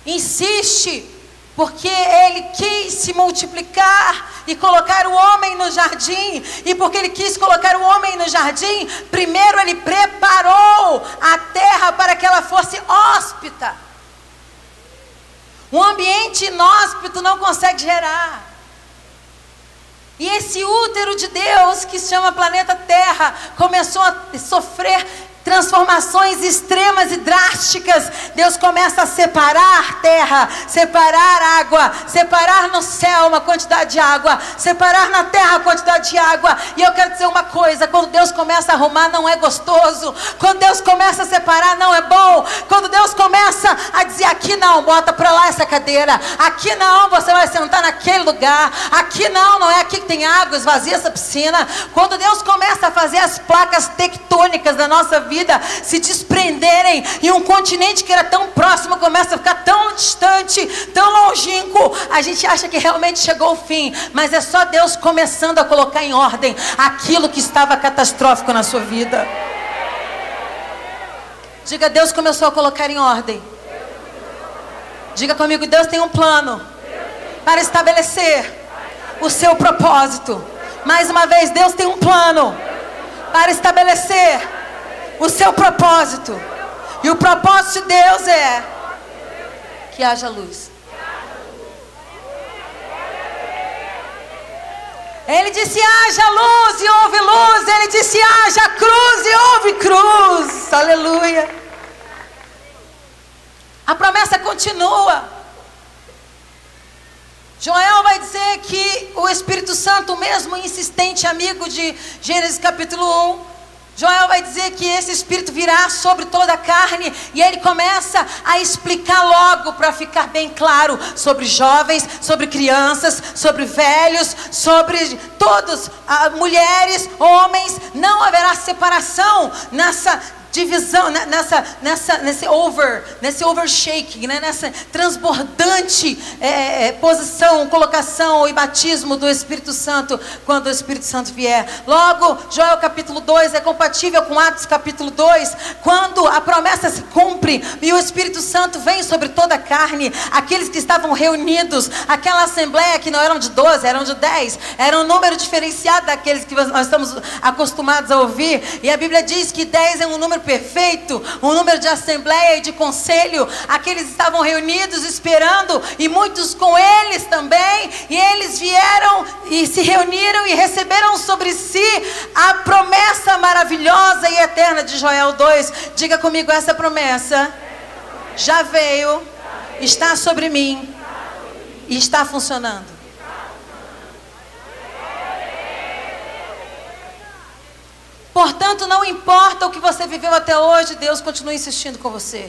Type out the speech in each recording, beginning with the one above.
insiste, porque ele quis se multiplicar e colocar o homem no jardim. E porque ele quis colocar o homem no jardim, primeiro ele preparou a terra para que ela fosse hóspita. Um ambiente inóspito não consegue gerar. E esse útero de Deus, que se chama planeta Terra, começou a sofrer transformações extremas e drásticas. Deus começa a separar terra, separar água, separar no céu uma quantidade de água, separar na terra a quantidade de água. E eu quero dizer uma coisa: quando Deus começa a arrumar, não é gostoso. Quando Deus começa a separar, não é bom. Quando Deus começa a dizer: aqui não, bota para lá essa cadeira, aqui não, você vai sentar naquele lugar, aqui não, não é aqui que tem água, esvazia essa piscina. Quando Deus começa a fazer as placas tectônicas da nossa vida se desprenderem, e um continente que era tão próximo começa a ficar tão distante, tão longínquo, a gente acha que realmente chegou o fim, mas é só Deus começando a colocar em ordem aquilo que estava catastrófico na sua vida. Diga: Deus começou a colocar em ordem. Diga comigo: Deus tem um plano para estabelecer o seu propósito. Mais uma vez, Deus tem um plano para estabelecer o seu propósito. E o propósito de Deus é que haja luz. Ele disse: haja luz e houve luz. Ele disse: haja cruz e houve cruz. Aleluia. A promessa continua. Joel vai dizer que o Espírito Santo, mesmo insistente amigo de Gênesis capítulo 1, Joel vai dizer que esse Espírito virá sobre toda a carne. E ele começa a explicar logo, para ficar bem claro, sobre jovens, sobre crianças, sobre velhos, sobre todos, mulheres, homens. Não haverá separação nessa divisão, nesse overshaking, né? Nessa transbordante posição, colocação e batismo do Espírito Santo, quando o Espírito Santo vier. Logo, Joel capítulo 2 é compatível com Atos capítulo 2, quando a promessa se cumpre e o Espírito Santo vem sobre toda a carne. Aqueles que estavam reunidos, aquela assembleia que não eram de 12, eram de 10, era um número diferenciado daqueles que nós estamos acostumados a ouvir. E a Bíblia diz que 10 é um número perfeito, um número de assembleia e de conselho. Aqueles estavam reunidos esperando, e muitos com eles também, e eles vieram e se reuniram e receberam sobre si a promessa maravilhosa e eterna de Joel 2. Diga comigo: essa promessa já veio, está sobre mim e está funcionando. Portanto, não importa o que você viveu até hoje, Deus continua insistindo com você.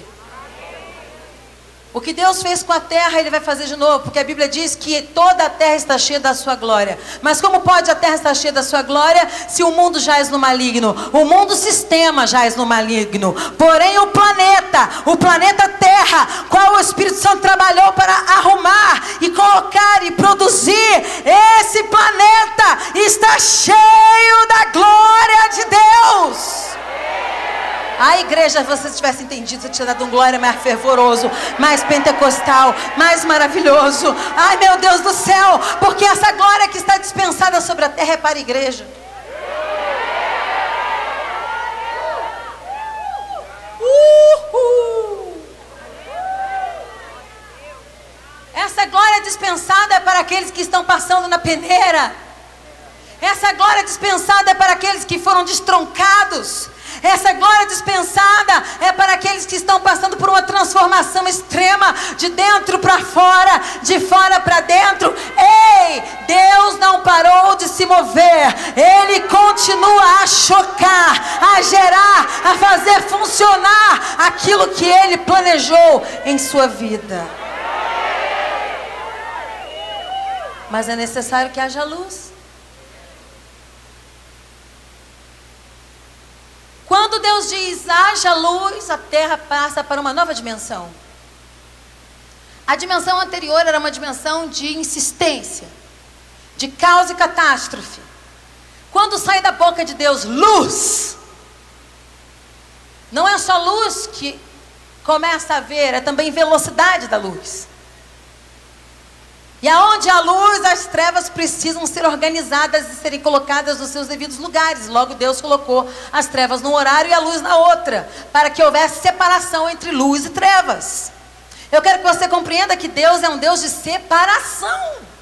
O que Deus fez com a terra, Ele vai fazer de novo, porque a Bíblia diz que toda a terra está cheia da sua glória. Mas como pode a terra estar cheia da sua glória se o mundo jaz no maligno? O mundo sistema jaz no maligno. Porém o planeta Terra, qual o Espírito Santo trabalhou para arrumar e colocar e produzir, esse planeta está cheio da glória de Deus. A igreja, se você tivesse entendido, você tinha dado um glória mais fervoroso, mais pentecostal, mais maravilhoso. Ai, meu Deus do céu, porque essa glória que está dispensada sobre a terra é para a igreja. Essa glória dispensada é para aqueles que estão passando na peneira. Essa glória dispensada é para aqueles que foram destroncados. Essa glória dispensada é para aqueles que estão passando por uma transformação extrema, de dentro para fora, de fora para dentro. Ei, Deus não parou de se mover. Ele continua a chocar, a gerar, a fazer funcionar aquilo que Ele planejou em sua vida. Mas é necessário que haja luz. Quando Deus diz haja luz, a terra passa para uma nova dimensão. A dimensão anterior era uma dimensão de insistência, de causa e catástrofe. Quando sai da boca de Deus luz, não é só luz que começa a ver é também velocidade da luz. E aonde há luz, as trevas precisam ser organizadas e serem colocadas nos seus devidos lugares. Logo Deus colocou as trevas num horário e a luz na outra, para que houvesse separação entre luz e trevas. Eu quero que você compreenda que Deus é um Deus de separação.